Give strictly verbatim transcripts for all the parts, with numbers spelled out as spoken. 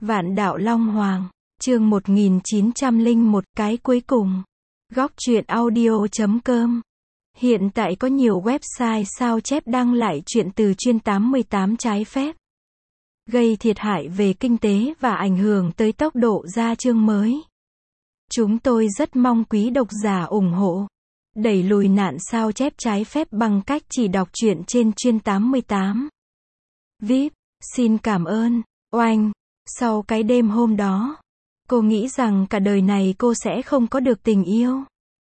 Vạn Đạo Long Hoàng, chương một nghìn chín trăm lẻ một, cái cuối cùng. Góc truyện audio chấm com. Hiện tại có nhiều website sao chép đăng lại truyện từ chuyên tám mươi tám trái phép, gây thiệt hại về kinh tế và ảnh hưởng tới tốc độ ra chương mới. Chúng tôi rất mong quý độc giả ủng hộ, đẩy lùi nạn sao chép trái phép bằng cách chỉ đọc truyện trên chuyên tám mươi tám. vê i pê, xin cảm ơn. Oanh, sau cái đêm hôm đó, cô nghĩ rằng cả đời này cô sẽ không có được tình yêu.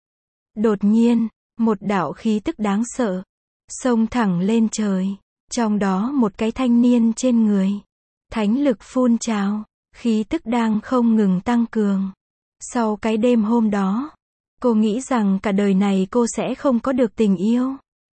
Đột nhiên, một đạo khí tức đáng sợ xông thẳng lên trời, trong đó một cái thanh niên trên người, thánh lực phun trào, khí tức đang không ngừng tăng cường. Sau cái đêm hôm đó, cô nghĩ rằng cả đời này cô sẽ không có được tình yêu.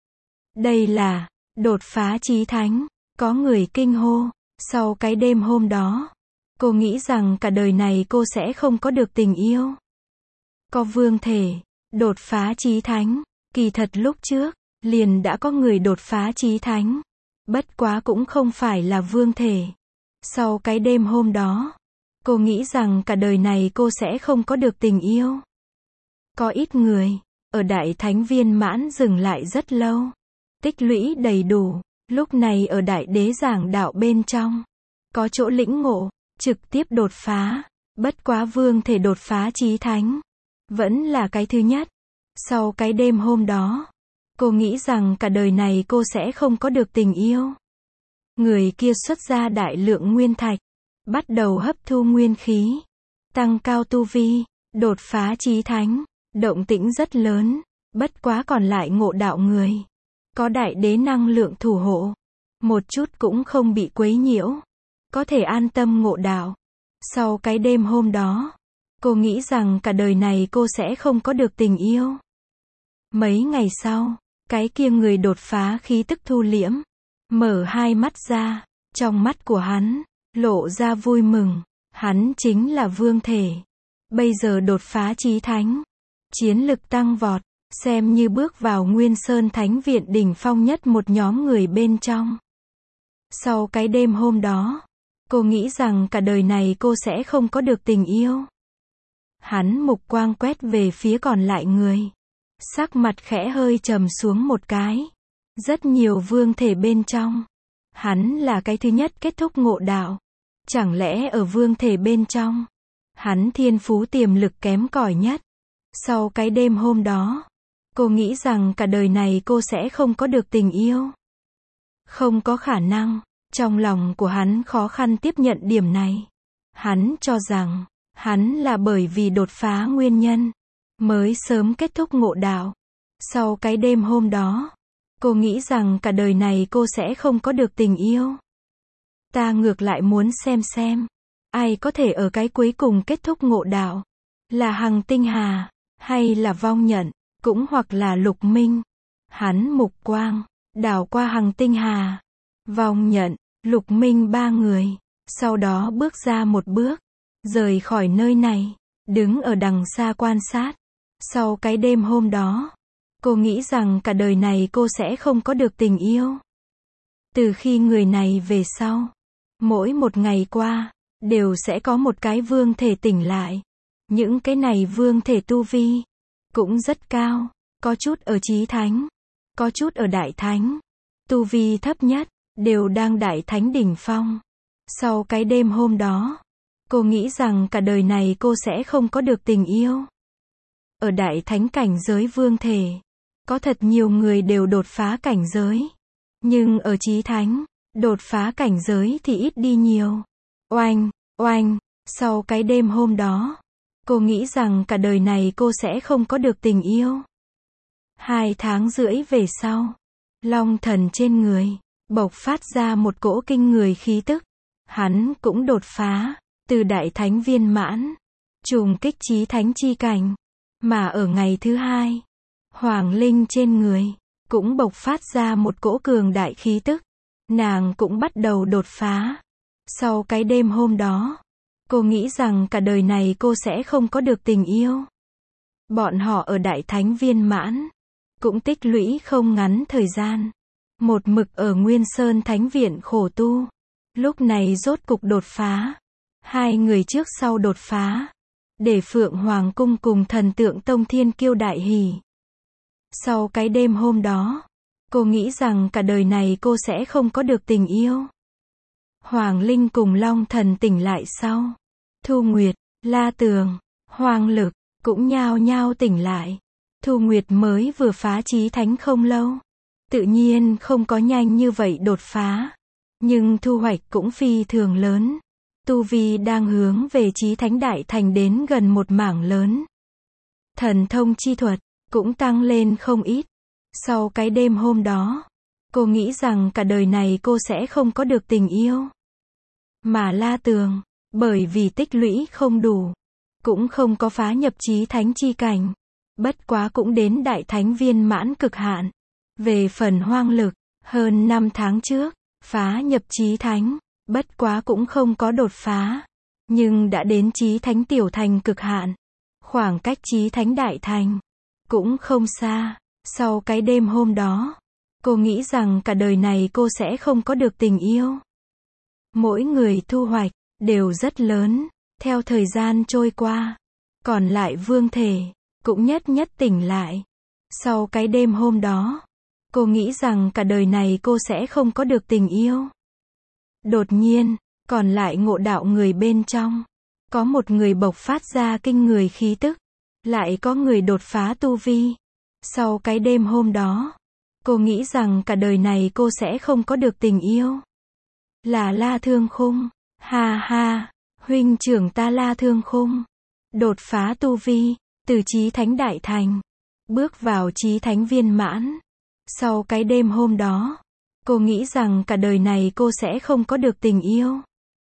Đây là đột phá chí thánh, có người kinh hô. Sau cái đêm hôm đó, cô nghĩ rằng cả đời này cô sẽ không có được tình yêu. Có vương thể đột phá chí thánh, kỳ thật lúc trước liền đã có người đột phá chí thánh, bất quá cũng không phải là vương thể. Sau cái đêm hôm đó, cô nghĩ rằng cả đời này cô sẽ không có được tình yêu. Có ít người ở đại thánh viên mãn dừng lại rất lâu, tích lũy đầy đủ, lúc này ở đại đế giảng đạo bên trong, có chỗ lĩnh ngộ, trực tiếp đột phá. Bất quá vương thể đột phá chí thánh vẫn là cái thứ nhất. Sau cái đêm hôm đó, cô nghĩ rằng cả đời này cô sẽ không có được tình yêu. Người kia xuất ra đại lượng nguyên thạch, bắt đầu hấp thu nguyên khí, tăng cao tu vi, đột phá chí thánh, động tĩnh rất lớn. Bất quá còn lại ngộ đạo người, có đại đế năng lượng thủ hộ, một chút cũng không bị quấy nhiễu, có thể an tâm ngộ đạo. Sau cái đêm hôm đó, cô nghĩ rằng cả đời này cô sẽ không có được tình yêu. Mấy ngày sau, cái kia người đột phá khí tức thu liễm, mở hai mắt ra, trong mắt của hắn lộ ra vui mừng. Hắn chính là vương thể, bây giờ đột phá chí thánh, chiến lực tăng vọt, xem như bước vào Nguyên Sơn Thánh Viện đỉnh phong nhất một nhóm người bên trong. Sau cái đêm hôm đó, cô nghĩ rằng cả đời này cô sẽ không có được tình yêu. Hắn mục quang quét về phía còn lại người, sắc mặt khẽ hơi trầm xuống một cái. Rất nhiều vương thể bên trong, hắn là cái thứ nhất kết thúc ngộ đạo. Chẳng lẽ ở vương thể bên trong, hắn thiên phú tiềm lực kém cỏi nhất? Sau cái đêm hôm đó, cô nghĩ rằng cả đời này cô sẽ không có được tình yêu. Không có khả năng. Trong lòng của hắn khó khăn tiếp nhận điểm này. Hắn cho rằng, hắn là bởi vì đột phá nguyên nhân, mới sớm kết thúc ngộ đạo. Sau cái đêm hôm đó, cô nghĩ rằng cả đời này cô sẽ không có được tình yêu. Ta ngược lại muốn xem xem, ai có thể ở cái cuối cùng kết thúc ngộ đạo. Là Hằng Tinh Hà, hay là Vong Nhận, cũng hoặc là Lục Minh. Hắn mục quang đảo qua Hằng Tinh Hà, Vong Nhận, Lục Minh ba người, sau đó bước ra một bước, rời khỏi nơi này, đứng ở đằng xa quan sát. Sau cái đêm hôm đó, cô nghĩ rằng cả đời này cô sẽ không có được tình yêu. Từ khi người này về sau, mỗi một ngày qua, đều sẽ có một cái vương thể tỉnh lại. Những cái này vương thể tu vi cũng rất cao, có chút ở chí thánh, có chút ở đại thánh. Tu vi thấp nhất đều đang đại thánh đỉnh phong. Sau cái đêm hôm đó, cô nghĩ rằng cả đời này cô sẽ không có được tình yêu. Ở đại thánh cảnh giới vương thể, có thật nhiều người đều đột phá cảnh giới. Nhưng ở chí thánh, đột phá cảnh giới thì ít đi nhiều. Oanh, oanh, sau cái đêm hôm đó, cô nghĩ rằng cả đời này cô sẽ không có được tình yêu. Hai tháng rưỡi về sau, Long Thần trên người bộc phát ra một cỗ kinh người khí tức. Hắn cũng đột phá từ đại thánh viên mãn, trùng kích chí thánh chi cảnh. Mà ở ngày thứ hai, Hoàng Linh trên người cũng bộc phát ra một cỗ cường đại khí tức. Nàng cũng bắt đầu đột phá. Sau cái đêm hôm đó, cô nghĩ rằng cả đời này cô sẽ không có được tình yêu. Bọn họ ở đại thánh viên mãn cũng tích lũy không ngắn thời gian, một mực ở Nguyên Sơn Thánh Viện khổ tu, lúc này rốt cục đột phá. Hai người trước sau đột phá, để Phượng Hoàng Cung cùng thần tượng Tông Thiên Kiêu đại hỉ. Sau cái đêm hôm đó, cô nghĩ rằng cả đời này cô sẽ không có được tình yêu. Hoàng Linh cùng Long Thần tỉnh lại sau. Thu Nguyệt, La Tường, Hoàng Lực, cũng nhao nhao tỉnh lại. Thu Nguyệt mới vừa phá chí thánh không lâu. Tự nhiên không có nhanh như vậy đột phá. Nhưng thu hoạch cũng phi thường lớn. Tu vi đang hướng về chí thánh đại thành đến gần một mảng lớn. Thần thông chi thuật cũng tăng lên không ít. Sau cái đêm hôm đó, cô nghĩ rằng cả đời này cô sẽ không có được tình yêu. Mà La Tường, bởi vì tích lũy không đủ, cũng không có phá nhập chí thánh chi cảnh. Bất quá cũng đến đại thánh viên mãn cực hạn. Về phần Hoang Lực, hơn năm tháng trước, phá nhập chí thánh, bất quá cũng không có đột phá. Nhưng đã đến chí thánh tiểu thành cực hạn. Khoảng cách chí thánh đại thành, cũng không xa. Sau cái đêm hôm đó, cô nghĩ rằng cả đời này cô sẽ không có được tình yêu. Mỗi người thu hoạch, đều rất lớn. Theo thời gian trôi qua, còn lại vương thể, cũng nhất nhất tỉnh lại. Sau cái đêm hôm đó, cô nghĩ rằng cả đời này cô sẽ không có được tình yêu. Đột nhiên, còn lại ngộ đạo người bên trong. Có một người bộc phát ra kinh người khí tức. Lại có người đột phá tu vi. Sau cái đêm hôm đó, cô nghĩ rằng cả đời này cô sẽ không có được tình yêu. Là La Thương Khung. Ha ha, huynh trưởng ta La Thương Khung. Đột phá tu vi, từ chí thánh đại thành. Bước vào chí thánh viên mãn. Sau cái đêm hôm đó, cô nghĩ rằng cả đời này cô sẽ không có được tình yêu.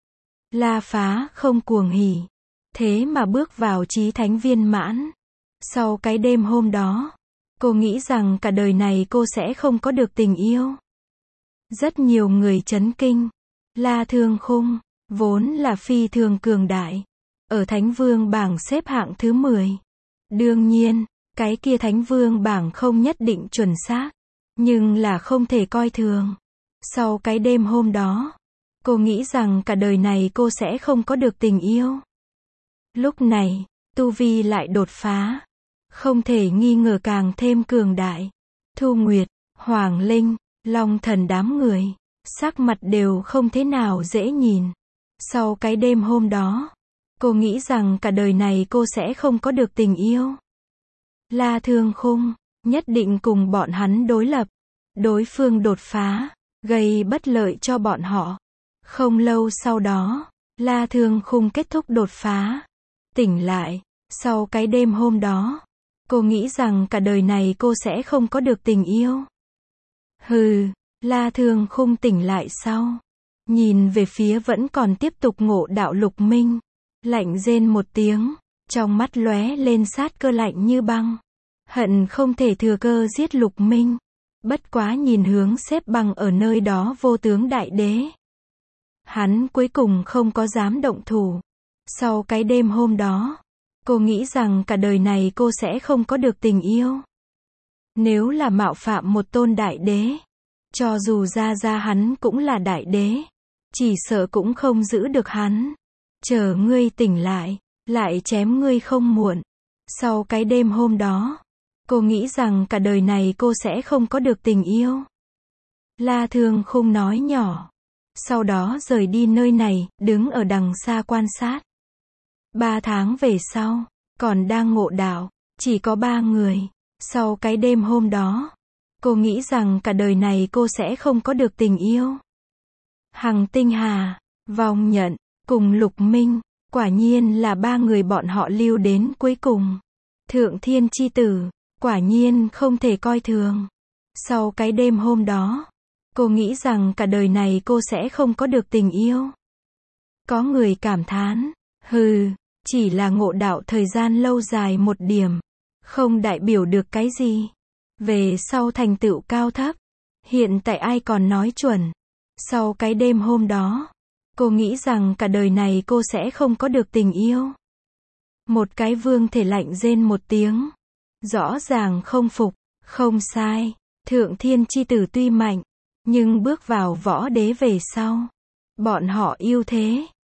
La Phá không cuồng hỉ. Thế mà bước vào chí thánh viên mãn. Sau cái đêm hôm đó, cô nghĩ rằng cả đời này cô sẽ không có được tình yêu. Rất nhiều người chấn kinh. La Thương Khung, vốn là phi thường cường đại. Ở Thánh Vương bảng xếp hạng thứ mười. Đương nhiên, cái kia Thánh Vương bảng không nhất định chuẩn xác. Nhưng là không thể coi thường. Sau cái đêm hôm đó, cô nghĩ rằng cả đời này cô sẽ không có được tình yêu. Lúc này, tu vi lại đột phá. Không thể nghi ngờ càng thêm cường đại. Thu Nguyệt, Hoàng Linh, Long Thần đám người, sắc mặt đều không thế nào dễ nhìn. Sau cái đêm hôm đó, cô nghĩ rằng cả đời này cô sẽ không có được tình yêu. La Thương Khung, nhất định cùng bọn hắn đối lập. Đối phương đột phá, gây bất lợi cho bọn họ. Không lâu sau đó, La Thương Khung kết thúc đột phá. Tỉnh lại, sau cái đêm hôm đó, cô nghĩ rằng cả đời này cô sẽ không có được tình yêu. Hừ, La Thương Khung tỉnh lại sau. Nhìn về phía vẫn còn tiếp tục ngộ đạo Lục Minh. Lạnh rên một tiếng, trong mắt lóe lên sát cơ lạnh như băng. Hận không thể thừa cơ giết Lục Minh. Bất quá nhìn hướng xếp bằng ở nơi đó vô tướng đại đế. Hắn cuối cùng không có dám động thủ. Sau cái đêm hôm đó, cô nghĩ rằng cả đời này cô sẽ không có được tình yêu. Nếu là mạo phạm một tôn đại đế, cho dù ra ra hắn cũng là đại đế, chỉ sợ cũng không giữ được hắn. Chờ ngươi tỉnh lại, lại chém ngươi không muộn. Sau cái đêm hôm đó, cô nghĩ rằng cả đời này cô sẽ không có được tình yêu. La Thương Khung nói nhỏ. Sau đó rời đi nơi này, đứng ở đằng xa quan sát. Ba tháng về sau, còn đang ngộ đạo, chỉ có ba người. Sau cái đêm hôm đó, cô nghĩ rằng cả đời này cô sẽ không có được tình yêu. Hằng Tinh Hà, Vong Nhận, cùng Lục Minh, quả nhiên là ba người bọn họ lưu đến cuối cùng. Thượng Thiên Chi Tử, quả nhiên không thể coi thường. Sau cái đêm hôm đó, cô nghĩ rằng cả đời này cô sẽ không có được tình yêu. Có người cảm thán, hừ, chỉ là ngộ đạo thời gian lâu dài một điểm, không đại biểu được cái gì. Về sau thành tựu cao thấp, hiện tại ai còn nói chuẩn. Sau cái đêm hôm đó, cô nghĩ rằng cả đời này cô sẽ không có được tình yêu. Một cái vương thể lạnh rên một tiếng. Rõ ràng không phục, không sai. Thượng Thiên Chi Tử tuy mạnh, nhưng bước vào võ đế về sau, bọn họ ưu thế,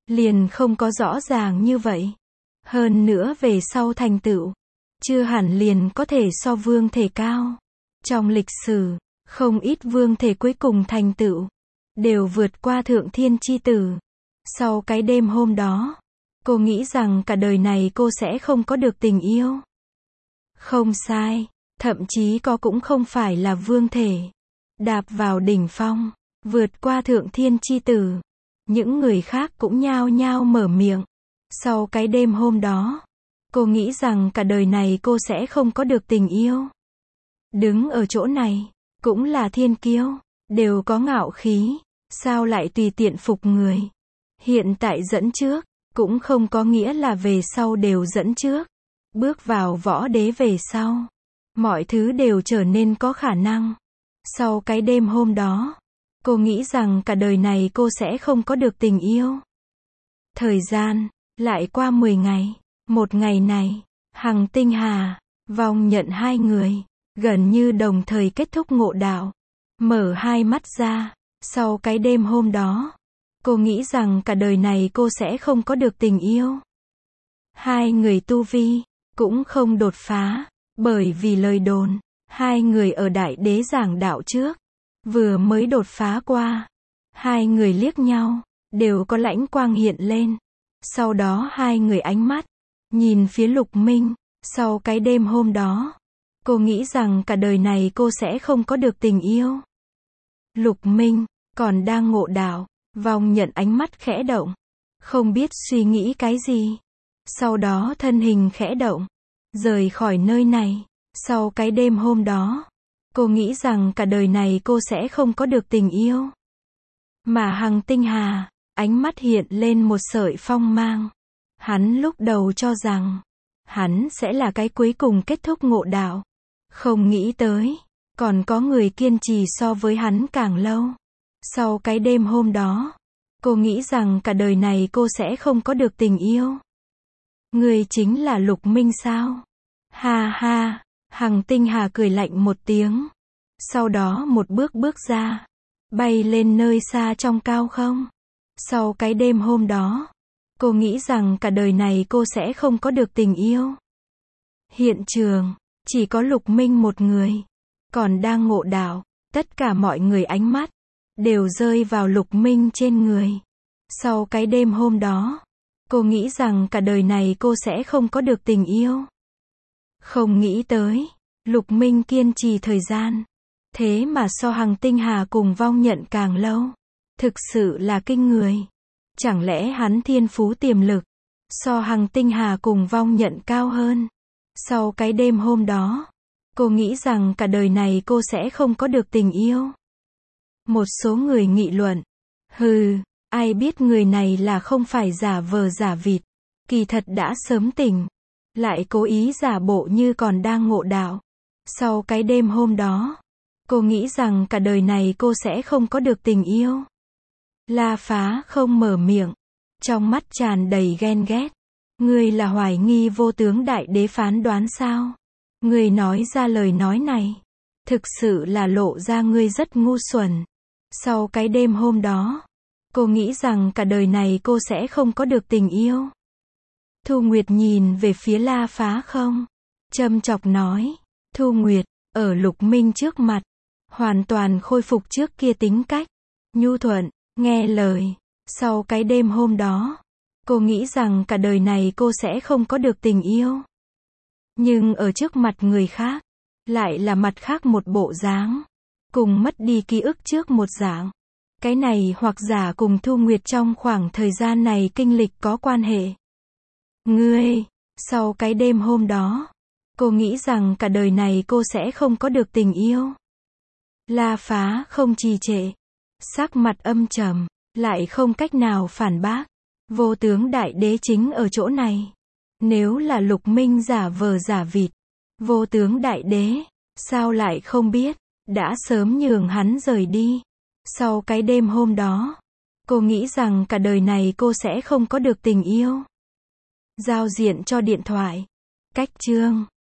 liền không có rõ ràng như vậy. Hơn nữa về sau thành tựu, chưa hẳn liền có thể so vương thể cao. Trong lịch sử, không ít vương thể cuối cùng thành tựu, đều vượt qua thượng thiên chi tử. Sau cái đêm hôm đó, cô nghĩ rằng cả đời này cô sẽ không có được tình yêu. Không sai, thậm chí có cũng không phải là vương thể. Đạp vào đỉnh phong, vượt qua thượng thiên chi tử. Những người khác cũng nhao nhao mở miệng. Sau cái đêm hôm đó, cô nghĩ rằng cả đời này cô sẽ không có được tình yêu. Đứng ở chỗ này, cũng là thiên kiêu, đều có ngạo khí, sao lại tùy tiện phục người. Hiện tại dẫn trước, cũng không có nghĩa là về sau đều dẫn trước. Bước vào võ đế về sau, mọi thứ đều trở nên có khả năng. Sau cái đêm hôm đó, cô nghĩ rằng cả đời này cô sẽ không có được tình yêu. Thời gian, lại qua mười ngày. Một ngày này, Hằng Tinh Hà, Vong Nhận hai người, gần như đồng thời kết thúc ngộ đạo. Mở hai mắt ra, sau cái đêm hôm đó, cô nghĩ rằng cả đời này cô sẽ không có được tình yêu. Hai người tu vi, cũng không đột phá, bởi vì lời đồn, hai người ở Đại Đế giảng đạo trước, vừa mới đột phá qua. Hai người liếc nhau, đều có lãnh quang hiện lên. Sau đó hai người ánh mắt, nhìn phía Lục Minh. Sau cái đêm hôm đó, cô nghĩ rằng cả đời này cô sẽ không có được tình yêu. Lục Minh, còn đang ngộ đạo, Vong Nhận ánh mắt khẽ động. Không biết suy nghĩ cái gì. Sau đó thân hình khẽ động, rời khỏi nơi này. Sau cái đêm hôm đó, cô nghĩ rằng cả đời này cô sẽ không có được tình yêu. Mà Hằng Tinh Hà, ánh mắt hiện lên một sợi phong mang. Hắn lúc đầu cho rằng, hắn sẽ là cái cuối cùng kết thúc ngộ đạo. Không nghĩ tới, còn có người kiên trì so với hắn càng lâu. Sau cái đêm hôm đó, cô nghĩ rằng cả đời này cô sẽ không có được tình yêu. Người chính là Lục Minh sao? Ha ha, Hằng Tinh Hà cười lạnh một tiếng. Sau đó một bước bước ra, bay lên nơi xa trong cao không. Sau cái đêm hôm đó, cô nghĩ rằng cả đời này cô sẽ không có được tình yêu. Hiện trường, chỉ có Lục Minh một người, còn đang ngộ đạo. Tất cả mọi người ánh mắt, đều rơi vào Lục Minh trên người. Sau cái đêm hôm đó, cô nghĩ rằng cả đời này cô sẽ không có được tình yêu. Không nghĩ tới, Lục Minh kiên trì thời gian. Thế mà so Hằng Tinh Hà cùng Vong Nhận càng lâu. Thực sự là kinh người. Chẳng lẽ hắn thiên phú tiềm lực, so Hằng Tinh Hà cùng Vong Nhận cao hơn. Sau cái đêm hôm đó, cô nghĩ rằng cả đời này cô sẽ không có được tình yêu. Một số người nghị luận. Hừ, ai biết người này là không phải giả vờ giả vịt. Kỳ thật đã sớm tỉnh. Lại cố ý giả bộ như còn đang ngộ đạo. Sau cái đêm hôm đó, cô nghĩ rằng cả đời này cô sẽ không có được tình yêu. La Phá không mở miệng, trong mắt tràn đầy ghen ghét. Ngươi là hoài nghi vô tướng Đại Đế phán đoán sao? Ngươi nói ra lời nói này, thực sự là lộ ra ngươi rất ngu xuẩn. Sau cái đêm hôm đó, cô nghĩ rằng cả đời này cô sẽ không có được tình yêu. Thu Nguyệt nhìn về phía La Phá không, châm chọc nói. Thu Nguyệt, ở Lục Minh trước mặt, hoàn toàn khôi phục trước kia tính cách, nhu thuận, nghe lời. Sau cái đêm hôm đó, cô nghĩ rằng cả đời này cô sẽ không có được tình yêu. Nhưng ở trước mặt người khác, lại là mặt khác một bộ dáng, cùng mất đi ký ức trước một dạng. Cái này hoặc giả cùng Thu Nguyệt trong khoảng thời gian này kinh lịch có quan hệ. Ngươi, sau cái đêm hôm đó, cô nghĩ rằng cả đời này cô sẽ không có được tình yêu. La Phá không trì trệ, sắc mặt âm trầm, lại không cách nào phản bác. Vô tướng Đại Đế chính ở chỗ này. Nếu là Lục Minh giả vờ giả vịt, vô tướng Đại Đế, sao lại không biết, đã sớm nhường hắn rời đi. Sau cái đêm hôm đó, cô nghĩ rằng cả đời này cô sẽ không có được tình yêu. Giao diện cho điện thoại. Cách chương